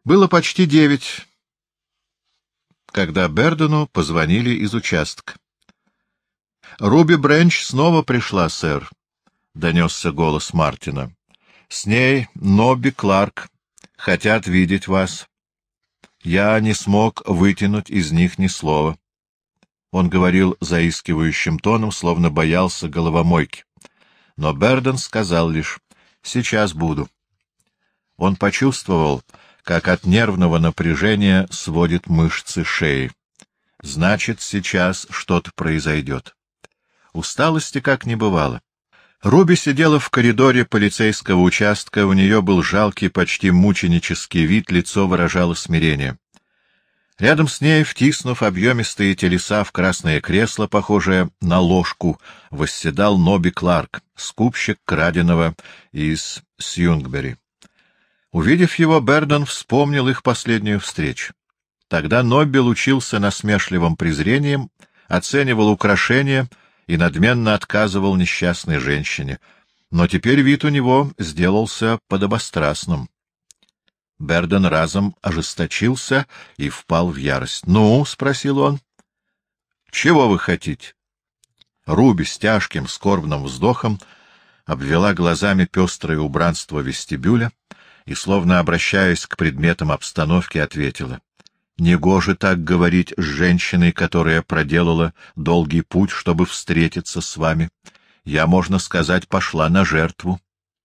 Было почти 9, когда Бердену позвонили из участка. — Руби Бренч снова пришла, сэр, — донесся голос Мартина. — С ней Нобби Кларк. Хотят видеть вас. Я не смог вытянуть из них ни слова. Он говорил заискивающим тоном, словно боялся головомойки. Но Берден сказал лишь: «Сейчас буду». Он почувствовал, как от нервного напряжения сводит мышцы шеи. Значит, сейчас что-то произойдет. Усталости как не бывало. Руби сидела в коридоре полицейского участка, у нее был жалкий, почти мученический вид, лицо выражало смирение. Рядом с ней, втиснув объемистые телеса в красное кресло, похожее на ложку, восседал Нобби Кларк, скупщик краденого из Сьюнгбери. Увидев его, Берден вспомнил их последнюю встречу. Тогда Нобби лучился насмешливым презрением, оценивал украшения и надменно отказывал несчастной женщине, но теперь вид у него сделался подобострастным. Берден разом ожесточился и впал в ярость. — Ну? — спросил он. — Чего вы хотите? Руби с тяжким скорбным вздохом обвела глазами пестрое убранство вестибюля и, словно обращаясь к предметам обстановки, ответила: — Негоже так говорить с женщиной, которая проделала долгий путь, чтобы встретиться с вами. Я, можно сказать, пошла на жертву.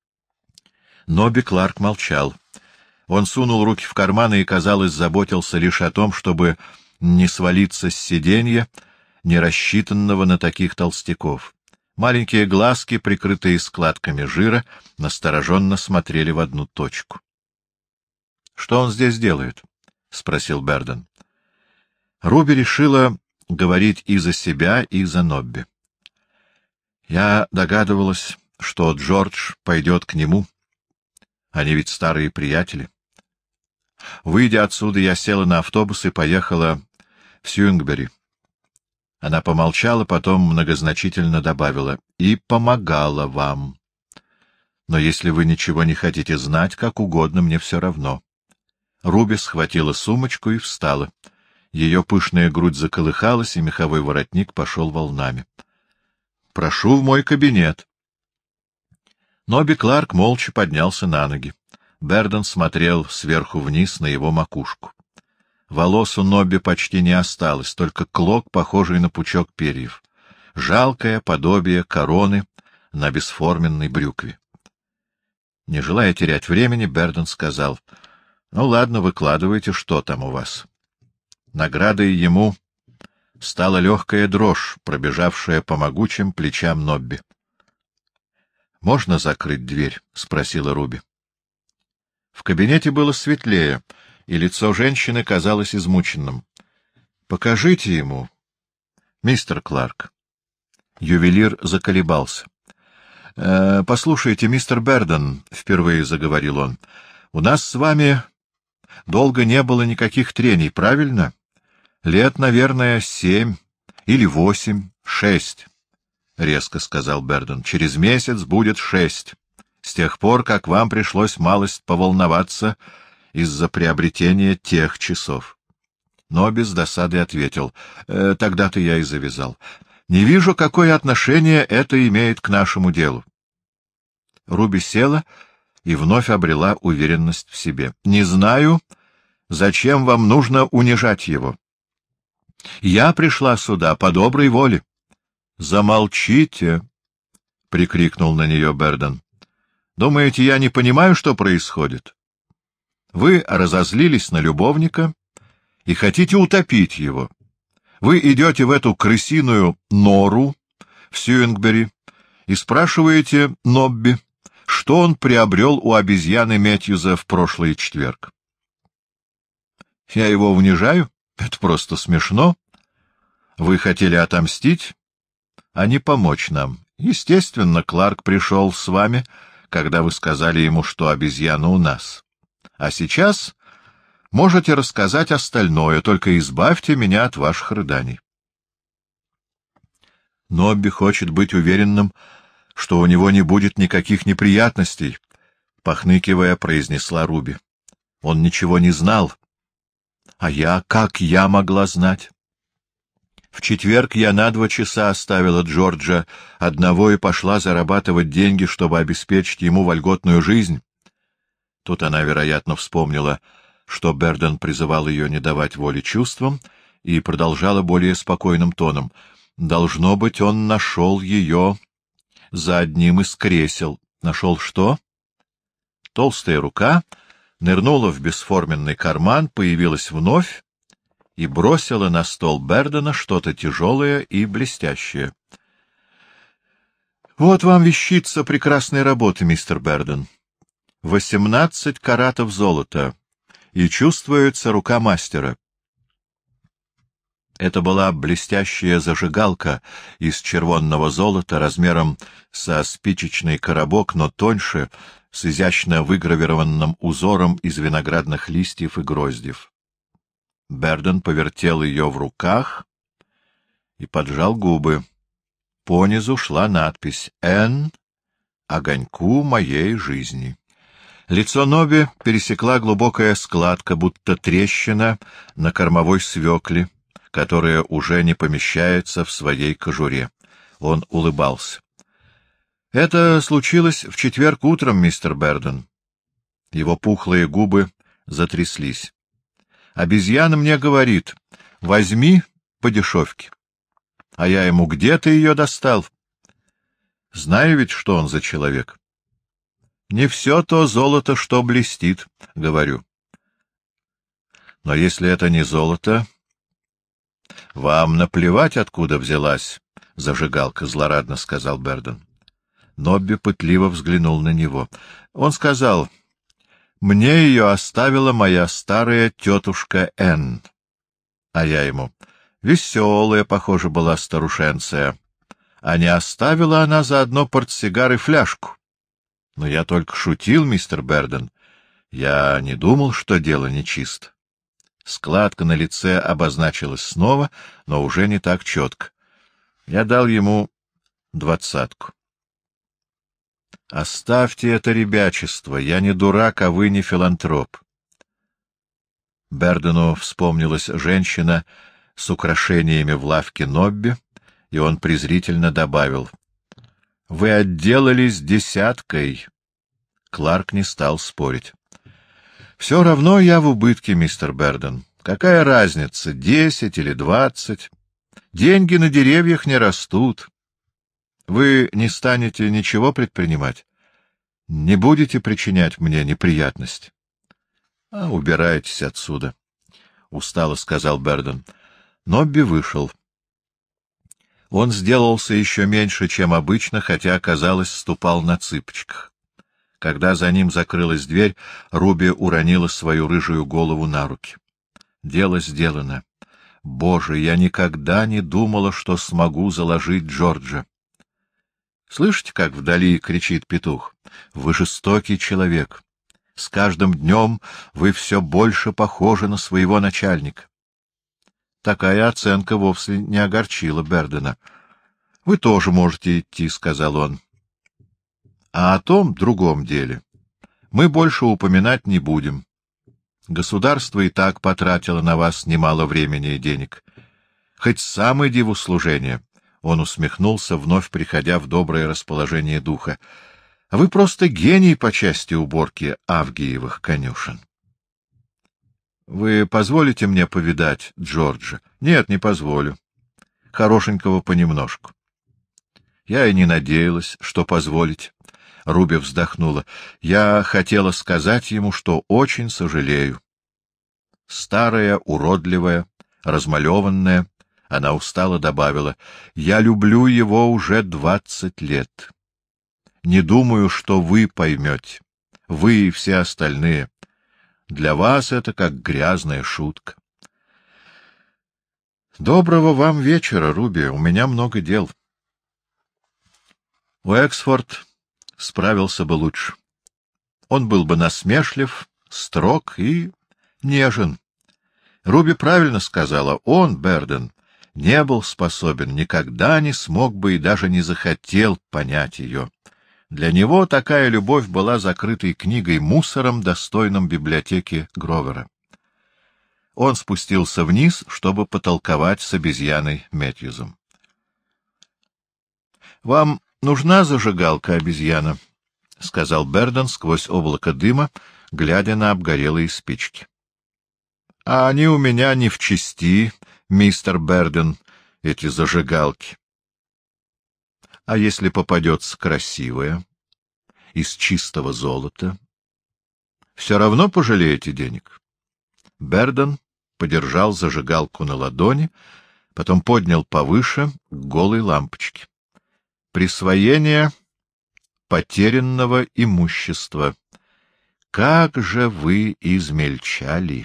Нобби Кларк молчал. Он сунул руки в карманы и, казалось, заботился лишь о том, чтобы не свалиться с сиденья, не рассчитанного на таких толстяков. Маленькие глазки, прикрытые складками жира, настороженно смотрели в одну точку. — Что он здесь делает? — спросил Берден. Руби решила говорить и за себя, и за Нобби. Я догадывалась, что Джордж пойдет к нему. Они ведь старые приятели. Выйдя отсюда, я села на автобус и поехала в Сьюнгбери. Она помолчала, потом многозначительно добавила: и помогала вам. Но если вы ничего не хотите знать, как угодно, мне все равно. Руби схватила сумочку и встала. Ее пышная грудь заколыхалась, и меховой воротник пошел волнами. — Прошу в мой кабинет. Нобби Кларк молча поднялся на ноги. Берден смотрел сверху вниз на его макушку. Волос у Нобби почти не осталось, только клок, похожий на пучок перьев. Жалкое подобие короны на бесформенной брюкве. Не желая терять времени, Берден сказал: — Ну, ладно, выкладывайте, что там у вас. Наградой ему стала легкая дрожь, пробежавшая по могучим плечам Нобби. — Можно закрыть дверь? — спросила Руби. В кабинете было светлее, и лицо женщины казалось измученным. — Покажите ему, мистер Кларк. Ювелир заколебался. — Послушайте, мистер Берден, — впервые заговорил он, — у нас с вами долго не было никаких трений, правильно? Лет, наверное, 7 или 8, 6. — резко сказал Берден. — Через месяц будет 6. С тех пор, как вам пришлось малость поволноваться из-за приобретения тех часов. Но без досады ответил: — Тогда-то я и завязал. Не вижу, какое отношение это имеет к нашему делу. Руби села и вновь обрела уверенность в себе. — Не знаю, зачем вам нужно унижать его. Я пришла сюда по доброй воле. — Замолчите! — прикрикнул на нее Берден. — Думаете, я не понимаю, что происходит? Вы разозлились на любовника и хотите утопить его. Вы идете в эту крысиную нору в Сьюнгбери и спрашиваете Нобби, что он приобрел у обезьяны Мэтьюза в прошлый четверг. Я его унижаю? Это просто смешно. Вы хотели отомстить, а не помочь нам. Естественно, Кларк пришел с вами, когда вы сказали ему, что обезьяна у нас. А сейчас можете рассказать остальное, только избавьте меня от ваших рыданий. Нобби хочет быть уверенным, что у него не будет никаких неприятностей, — похныкивая, произнесла Руби. Он ничего не знал. А как я могла знать? В четверг я на 2 часа оставила Джорджа одного и пошла зарабатывать деньги, чтобы обеспечить ему вольготную жизнь. Тут она, вероятно, вспомнила, что Берден призывал ее не давать воли чувствам, и продолжала более спокойным тоном. Должно быть, он нашел ее за одним из кресел. Нашел что? Толстая рука нырнула в бесформенный карман, появилась вновь и бросила на стол Бердена что-то тяжелое и блестящее. — Вот вам вещица прекрасной работы, мистер Берден. 18 каратов золота, и чувствуется рука мастера. Это была блестящая зажигалка из червонного золота размером со спичечный коробок, но тоньше, с изящно выгравированным узором из виноградных листьев и гроздьев. Берден повертел ее в руках и поджал губы. Понизу шла надпись «Н. Огоньку моей жизни». Лицо Нобби пересекла глубокая складка, будто трещина на кормовой свекле, которая уже не помещается в своей кожуре. Он улыбался. — Это случилось в четверг утром, мистер Берден. Его пухлые губы затряслись. Обезьяна мне говорит: возьми по дешевке. А я ему: где ты ее достал? Знаю ведь, что он за человек. Не все то золото, что блестит, говорю. Но если это не золото, вам наплевать, откуда взялась зажигалка, — злорадно сказал Берден. Нобби пытливо взглянул на него. Он сказал: мне ее оставила моя старая тетушка Энн. А я ему: веселая, похоже, была старушенция. А не оставила она заодно портсигар и фляжку. Но я только шутил, мистер Берден. Я не думал, что дело нечисто. Складка на лице обозначилась снова, но уже не так четко. Я дал ему 20. Оставьте это ребячество. Я не дурак, а вы не филантроп. Бердену вспомнилась женщина с украшениями в лавке Нобби, и он презрительно добавил: — Вы отделались 10. Кларк не стал спорить. — Все равно я в убытке, мистер Берден. Какая разница, 10 или 20? Деньги на деревьях не растут. Вы не станете ничего предпринимать? Не будете причинять мне неприятность? — убирайтесь отсюда, — устало сказал Берден. Нобби вышел. Он сделался еще меньше, чем обычно, хотя, казалось, ступал на цыпочках. Когда за ним закрылась дверь, Руби уронила свою рыжую голову на руки. Дело сделано. Боже, я никогда не думала, что смогу заложить Джорджа. Слышите, как вдали кричит петух? Вы жестокий человек. С каждым днем вы все больше похожи на своего начальника. Такая оценка вовсе не огорчила Бердена. — Вы тоже можете идти, — сказал он. — А о том другом деле мы больше упоминать не будем. Государство и так потратило на вас немало времени и денег. Хоть сам иди в услужение. Он усмехнулся, вновь приходя в доброе расположение духа. — Вы просто гений по части уборки Авгиевых конюшен. — Вы позволите мне повидать Джорджа? — Нет, не позволю. Хорошенького понемножку. — Я и не надеялась, что позволить. Руби вздохнула. — Я хотела сказать ему, что очень сожалею. Старая, уродливая, размалеванная, она устало добавила: — я люблю его уже 20 лет. Не думаю, что вы поймете. Вы и все остальные. Для вас это как грязная шутка. — Доброго вам вечера, Руби. У меня много дел. Уэксфорд справился бы лучше. Он был бы насмешлив, строг и нежен. Руби правильно сказала: он, Берден, не был способен, никогда не смог бы и даже не захотел понять ее. Для него такая любовь была закрытой книгой-мусором, достойным библиотеки Гровера. Он спустился вниз, чтобы потолковать с обезьяной Мэтьюзом. — Вам нужна зажигалка, обезьяна? — сказал Берден сквозь облако дыма, глядя на обгорелые спички. — А они у меня не в чести, мистер Берден, эти зажигалки. — А если попадется красивая, из чистого золота? Все равно пожалеете денег? Берден подержал зажигалку на ладони, потом поднял повыше к голой лампочке. Присвоение потерянного имущества. Как же вы измельчали!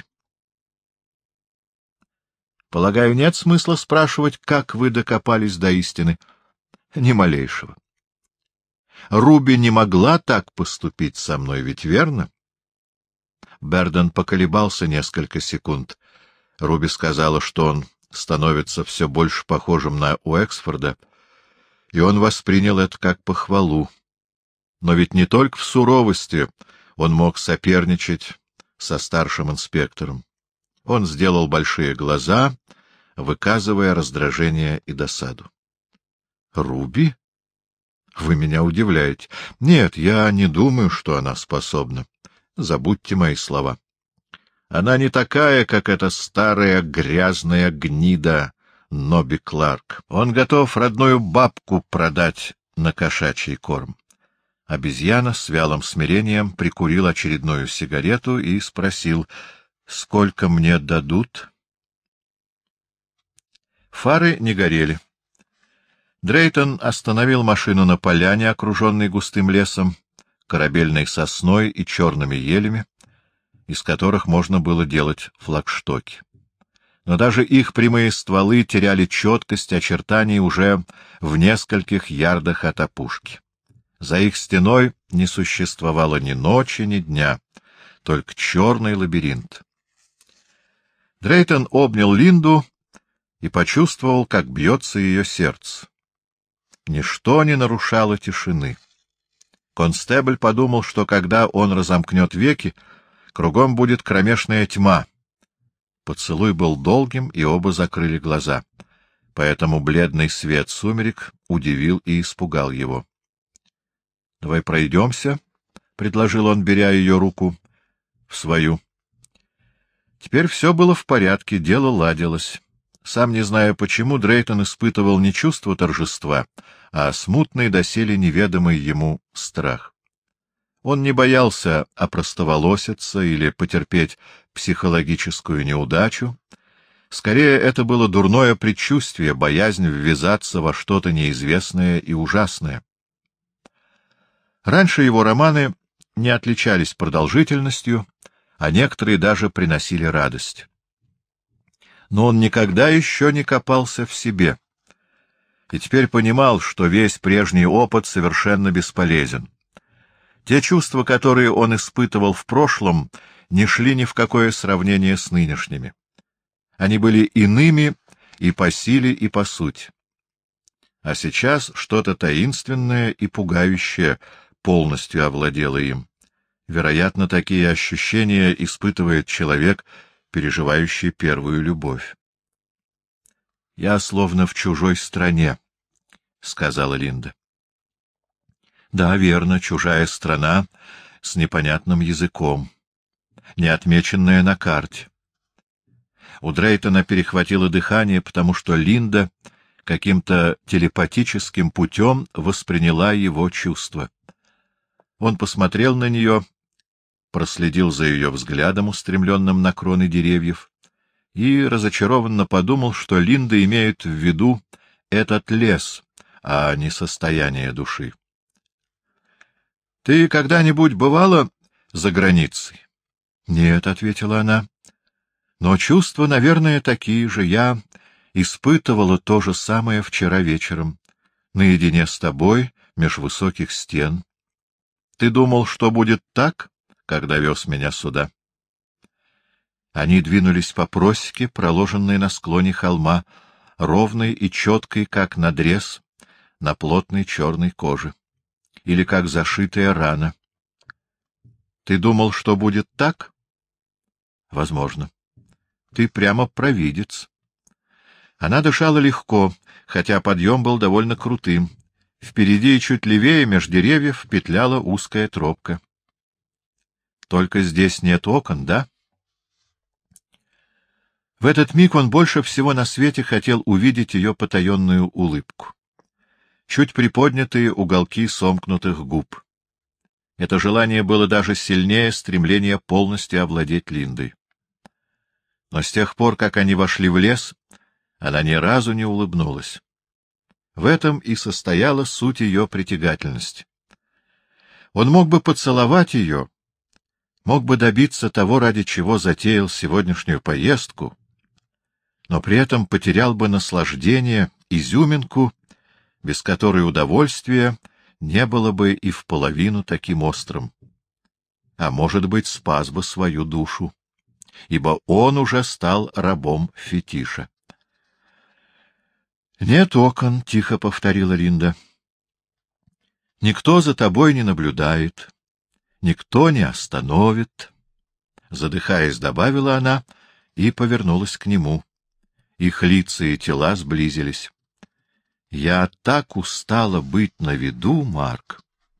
Полагаю, нет смысла спрашивать, как вы докопались до истины? Ни малейшего. Руби не могла так поступить со мной, ведь верно? Берден поколебался несколько секунд. Руби сказала, что он становится все больше похожим на Уэксфорда, и он воспринял это как похвалу. Но ведь не только в суровости он мог соперничать со старшим инспектором. Он сделал большие глаза, выказывая раздражение и досаду. — Руби? Вы меня удивляете. Нет, я не думаю, что она способна. Забудьте мои слова. Она не такая, как эта старая грязная гнида Ноби Кларк. Он готов родную бабку продать на кошачий корм. Обезьяна с вялым смирением прикурил очередную сигарету и спросил, сколько мне дадут? Фары не горели. Дрейтон остановил машину на поляне, окруженной густым лесом, корабельной сосной и черными елями, из которых можно было делать флагштоки. Но даже их прямые стволы теряли четкость очертаний уже в нескольких ярдах от опушки. За их стеной не существовало ни ночи, ни дня, только черный лабиринт. Дрейтон обнял Линду и почувствовал, как бьется ее сердце. Ничто не нарушало тишины. Констебль подумал, что когда он разомкнет веки, кругом будет кромешная тьма. Поцелуй был долгим, и оба закрыли глаза, поэтому бледный свет сумерек удивил и испугал его. — Давай пройдемся, — предложил он, беря ее руку в свою. Теперь все было в порядке, дело ладилось. Сам не зная почему, Дрейтон испытывал не чувство торжества, а смутный доселе неведомый ему страх. Он не боялся опростоволоситься или потерпеть психологическую неудачу. Скорее, это было дурное предчувствие, боязнь ввязаться во что-то неизвестное и ужасное. Раньше его романы не отличались продолжительностью, а некоторые даже приносили радость. Но он никогда еще не копался в себе, и теперь понимал, что весь прежний опыт совершенно бесполезен. Те чувства, которые он испытывал в прошлом, не шли ни в какое сравнение с нынешними. Они были иными и по силе, и по сути. А сейчас что-то таинственное и пугающее полностью овладело им. Вероятно, такие ощущения испытывает человек, переживающий первую любовь. — Я словно в чужой стране, — сказала Линда. — Да, верно, чужая страна с непонятным языком, не отмеченная на карте. У Дрейтона перехватило дыхание, потому что Линда каким-то телепатическим путем восприняла его чувства. Он посмотрел на нее, проследил за ее взглядом, устремленным на кроны деревьев, и разочарованно подумал, что Линда имеет в виду этот лес, а не состояние души. — Ты когда-нибудь бывала за границей? — Нет, — ответила она. — Но чувства, наверное, такие же. Я испытывала то же самое вчера вечером, наедине с тобой, меж высоких стен. Ты думал, что будет так, когда вез меня сюда? Они двинулись по просеке, проложенной на склоне холма, ровной и четкой, как надрез на плотной черной коже. или как зашитая рана. Ты думал, что будет так? Возможно. Ты прямо провидец. Она дышала легко, хотя подъем был довольно крутым. Впереди и чуть левее, меж деревьев, петляла узкая тропка. Только здесь нет окон, да? В этот миг он больше всего на свете хотел увидеть ее потаенную улыбку. Чуть приподнятые уголки сомкнутых губ. Это желание было даже сильнее стремления полностью овладеть Линдой. Но с тех пор, как они вошли в лес, она ни разу не улыбнулась. В этом и состояла суть ее притягательности. Он мог бы поцеловать ее, мог бы добиться того, ради чего затеял сегодняшнюю поездку, но при этом потерял бы наслаждение, изюминку, без которой удовольствие не было бы и в половину таким острым. А может быть, спас бы свою душу, ибо он уже стал рабом фетиша. — Нет окон, — тихо повторила Линда. — Никто за тобой не наблюдает, никто не остановит, — задыхаясь, добавила она и повернулась к нему. Их лица и тела сблизились. — Я так устала быть на виду, Марк.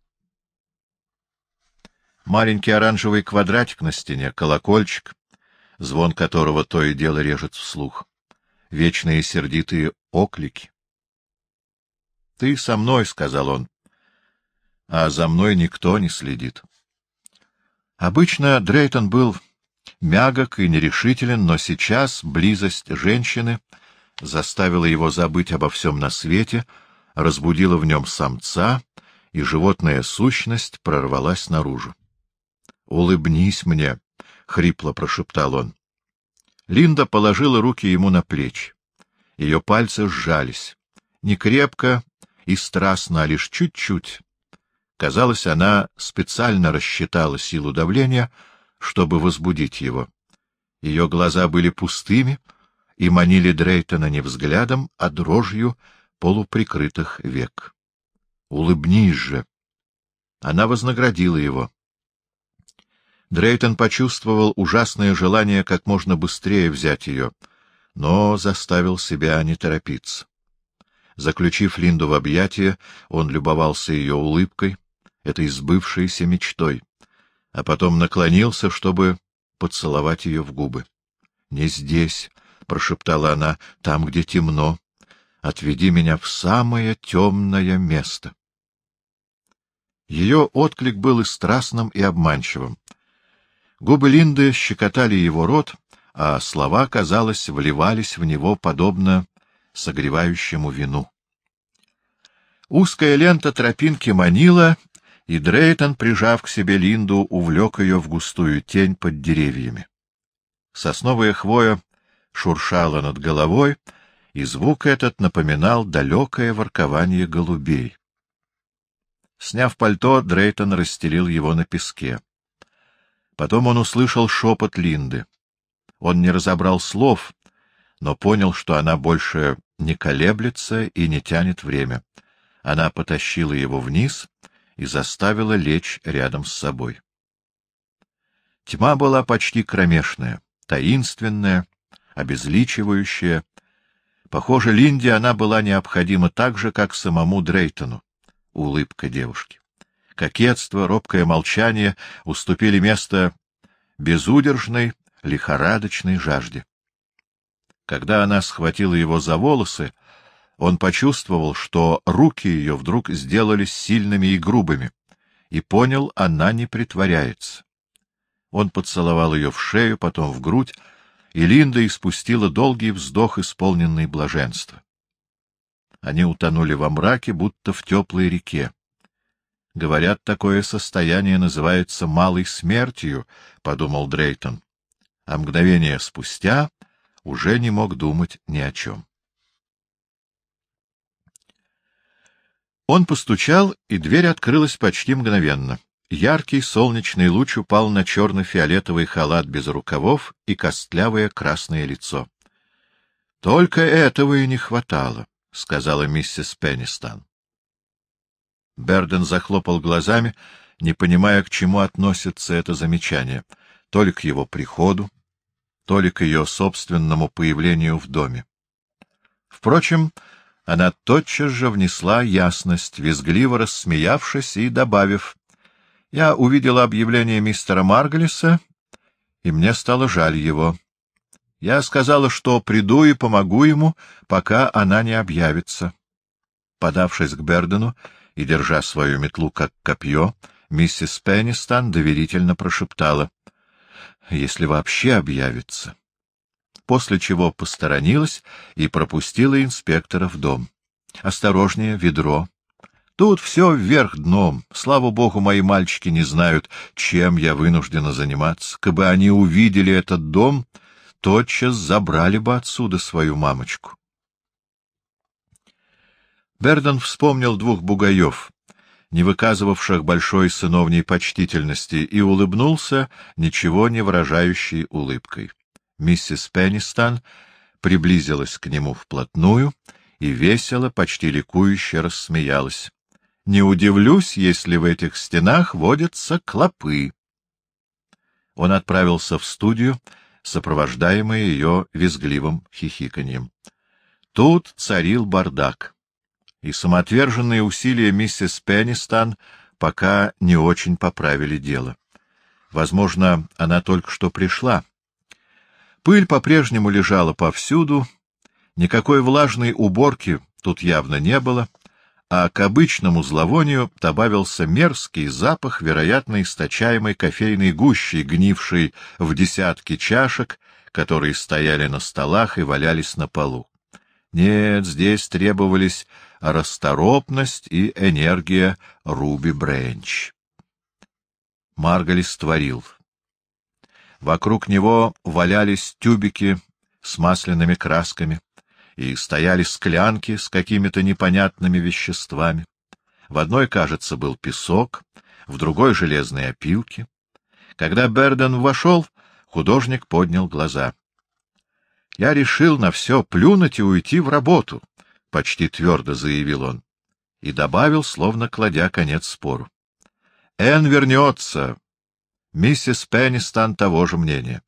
Маленький оранжевый квадратик на стене, колокольчик, звон которого то и дело режет вслух. Вечные сердитые оклики. — Ты со мной, — сказал он, — а за мной никто не следит. Обычно Дрейтон был мягок и нерешителен, но сейчас близость женщины заставила его забыть обо всем на свете, разбудила в нем самца, и животная сущность прорвалась наружу. — Улыбнись мне, — хрипло прошептал он. Линда положила руки ему на плечи. Ее пальцы сжались. Не крепко и страстно, а лишь чуть-чуть. Казалось, она специально рассчитала силу давления, чтобы возбудить его. Ее глаза были пустыми и манили Дрейтона не взглядом, а дрожью полуприкрытых век. — Улыбнись же! Она вознаградила его. Дрейтон почувствовал ужасное желание как можно быстрее взять ее, но заставил себя не торопиться. Заключив Линду в объятия, он любовался ее улыбкой, этой сбывшейся мечтой, а потом наклонился, чтобы поцеловать ее в губы. — Не здесь, — прошептала она, — там, где темно. Отведи меня в самое темное место. Ее отклик был и страстным, и обманчивым. Губы Линды щекотали его рот, а слова, казалось, вливались в него подобно согревающему вину. Узкая лента тропинки манила, и Дрейтон, прижав к себе Линду, увлек ее в густую тень под деревьями. Сосновая хвоя шуршала над головой, и звук этот напоминал далекое воркование голубей. Сняв пальто, Дрейтон расстелил его на песке. Потом он услышал шепот Линды. Он не разобрал слов, но понял, что она больше не колеблется и не тянет время. Она потащила его вниз и заставила лечь рядом с собой. Тьма была почти кромешная, таинственная, обезличивающая. Похоже, Линде она была необходима так же, как самому Дрейтону. Улыбка девушки. Кокетство, робкое молчание уступили место безудержной, лихорадочной жажде. Когда она схватила его за волосы, он почувствовал, что руки ее вдруг сделались сильными и грубыми, и понял, она не притворяется. Он поцеловал ее в шею, потом в грудь, и Линда испустила долгий вздох, исполненный блаженства. Они утонули во мраке, будто в теплой реке. Говорят, такое состояние называется малой смертью, — подумал Дрейтон, а мгновение спустя уже не мог думать ни о чем. Он постучал, и дверь открылась почти мгновенно. Яркий солнечный луч упал на черно-фиолетовый халат без рукавов и костлявое красное лицо. — Только этого и не хватало, — сказала миссис Пеннистон. Берден захлопал глазами, не понимая, к чему относится это замечание, то ли к его приходу, то ли к ее собственному появлению в доме. Впрочем, она тотчас же внесла ясность, визгливо рассмеявшись и добавив: «Я увидела объявление мистера Маргалиса, и мне стало жаль его. Я сказала, что приду и помогу ему, пока она не объявится». Подавшись к Бердену и держа свою метлу как копье, миссис Пеннистон доверительно прошептала: «Если вообще объявится», после чего посторонилась и пропустила инспектора в дом. «Осторожнее, ведро. Тут все вверх дном. Слава богу, мои мальчики не знают, чем я вынуждена заниматься. Кабы они увидели этот дом, тотчас забрали бы отсюда свою мамочку». Берден вспомнил двух бугаев, не выказывавших большой сыновней почтительности, и улыбнулся ничего не выражающей улыбкой. Миссис Пеннистон приблизилась к нему вплотную и весело, почти ликующе рассмеялась. «Не удивлюсь, если в этих стенах водятся клопы». Он отправился в студию, сопровождаемый ее визгливым хихиканьем. Тут царил бардак, и самоотверженные усилия миссис Пеннистон пока не очень поправили дело. Возможно, она только что пришла. Пыль по-прежнему лежала повсюду, никакой влажной уборки тут явно не было, а к обычному зловонию добавился мерзкий запах, вероятно, источаемой кофейной гущей, гнившей в десятки чашек, которые стояли на столах и валялись на полу. Нет, здесь требовались расторопность и энергия Руби Бренч. Маргалис творил. Вокруг него валялись тюбики с масляными красками, и стояли склянки с какими-то непонятными веществами. В одной, кажется, был песок, в другой — железные опилки. Когда Берден вошел, художник поднял глаза. — Я решил на все плюнуть и уйти в работу, — почти твердо заявил он, и добавил, словно кладя конец спору: — Энн вернется. Миссис Пеннистон того же мнения.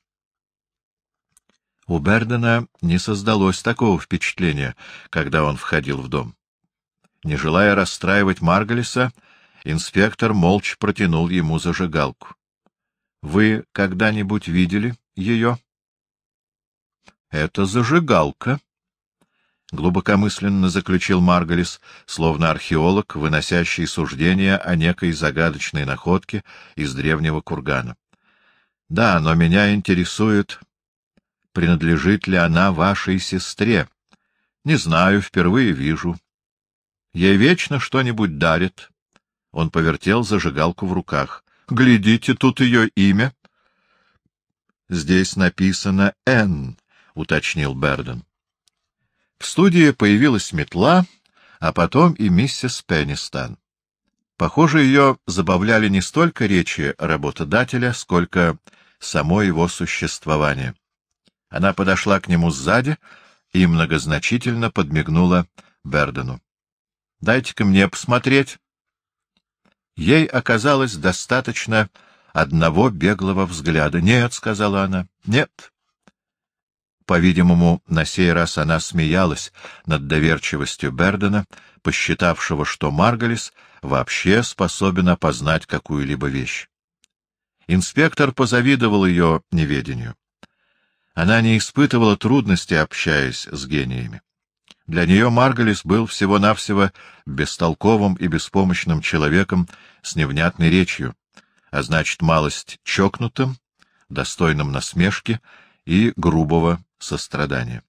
У Бердена не создалось такого впечатления, когда он входил в дом. Не желая расстраивать Маргалиса, инспектор молча протянул ему зажигалку. — Вы когда-нибудь видели ее? — Это зажигалка, — глубокомысленно заключил Маргалис, словно археолог, выносящий суждения о некой загадочной находке из древнего кургана. — Да, но меня интересует, принадлежит ли она вашей сестре. Не знаю, впервые вижу. Ей вечно что-нибудь дарит. Он повертел зажигалку в руках. Глядите, тут ее имя. Здесь написано «Энн», — уточнил Берден. В студии появилась метла, а потом и миссис Пеннистон. Похоже, ее забавляли не столько речи работодателя, сколько само его существование. Она подошла к нему сзади и многозначительно подмигнула Бердену. — Дайте-ка мне посмотреть. Ей оказалось достаточно одного беглого взгляда. — Нет, — сказала она, — нет. По-видимому, на сей раз она смеялась над доверчивостью Бердена, посчитавшего, что Маргалис вообще способен опознать какую-либо вещь. Инспектор позавидовал ее неведению. Она не испытывала трудностей, общаясь с гениями. Для нее Маргалис был всего-навсего бестолковым и беспомощным человеком с невнятной речью, а значит, малость чокнутым, достойным насмешки и грубого сострадания.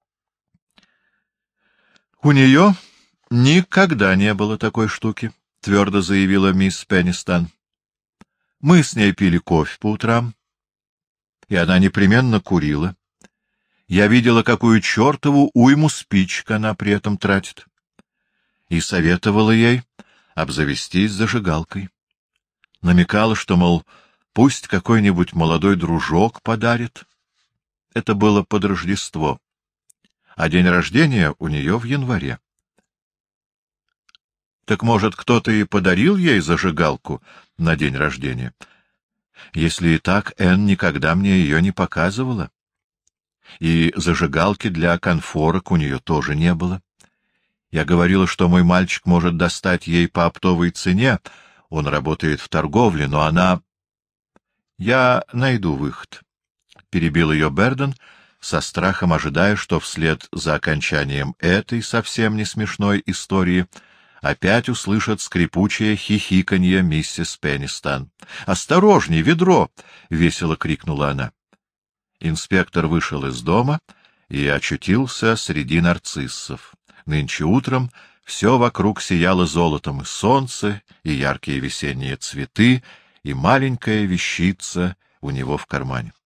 — У нее никогда не было такой штуки, — твердо заявила мисс Пеннистон. — Мы с ней пили кофе по утрам, и она непременно курила. Я видела, какую чертову уйму спичек она при этом тратит. И советовала ей обзавестись зажигалкой. Намекала, что, мол, пусть какой-нибудь молодой дружок подарит. Это было под Рождество, а день рождения у нее в январе. Так, может, кто-то и подарил ей зажигалку на день рождения? Если и так, Энн никогда мне ее не показывала. И зажигалки для конфорок у нее тоже не было. Я говорила, что мой мальчик может достать ей по оптовой цене, он работает в торговле, но она... — Я найду выход, — перебил ее Берден, со страхом ожидая, что вслед за окончанием этой совсем не смешной истории опять услышат скрипучее хихиканье миссис Пеннистон. — Осторожней, ведро! — весело крикнула она. Инспектор вышел из дома и очутился среди нарциссов. Нынче утром все вокруг сияло золотом: и солнце, и яркие весенние цветы, и маленькая вещица у него в кармане.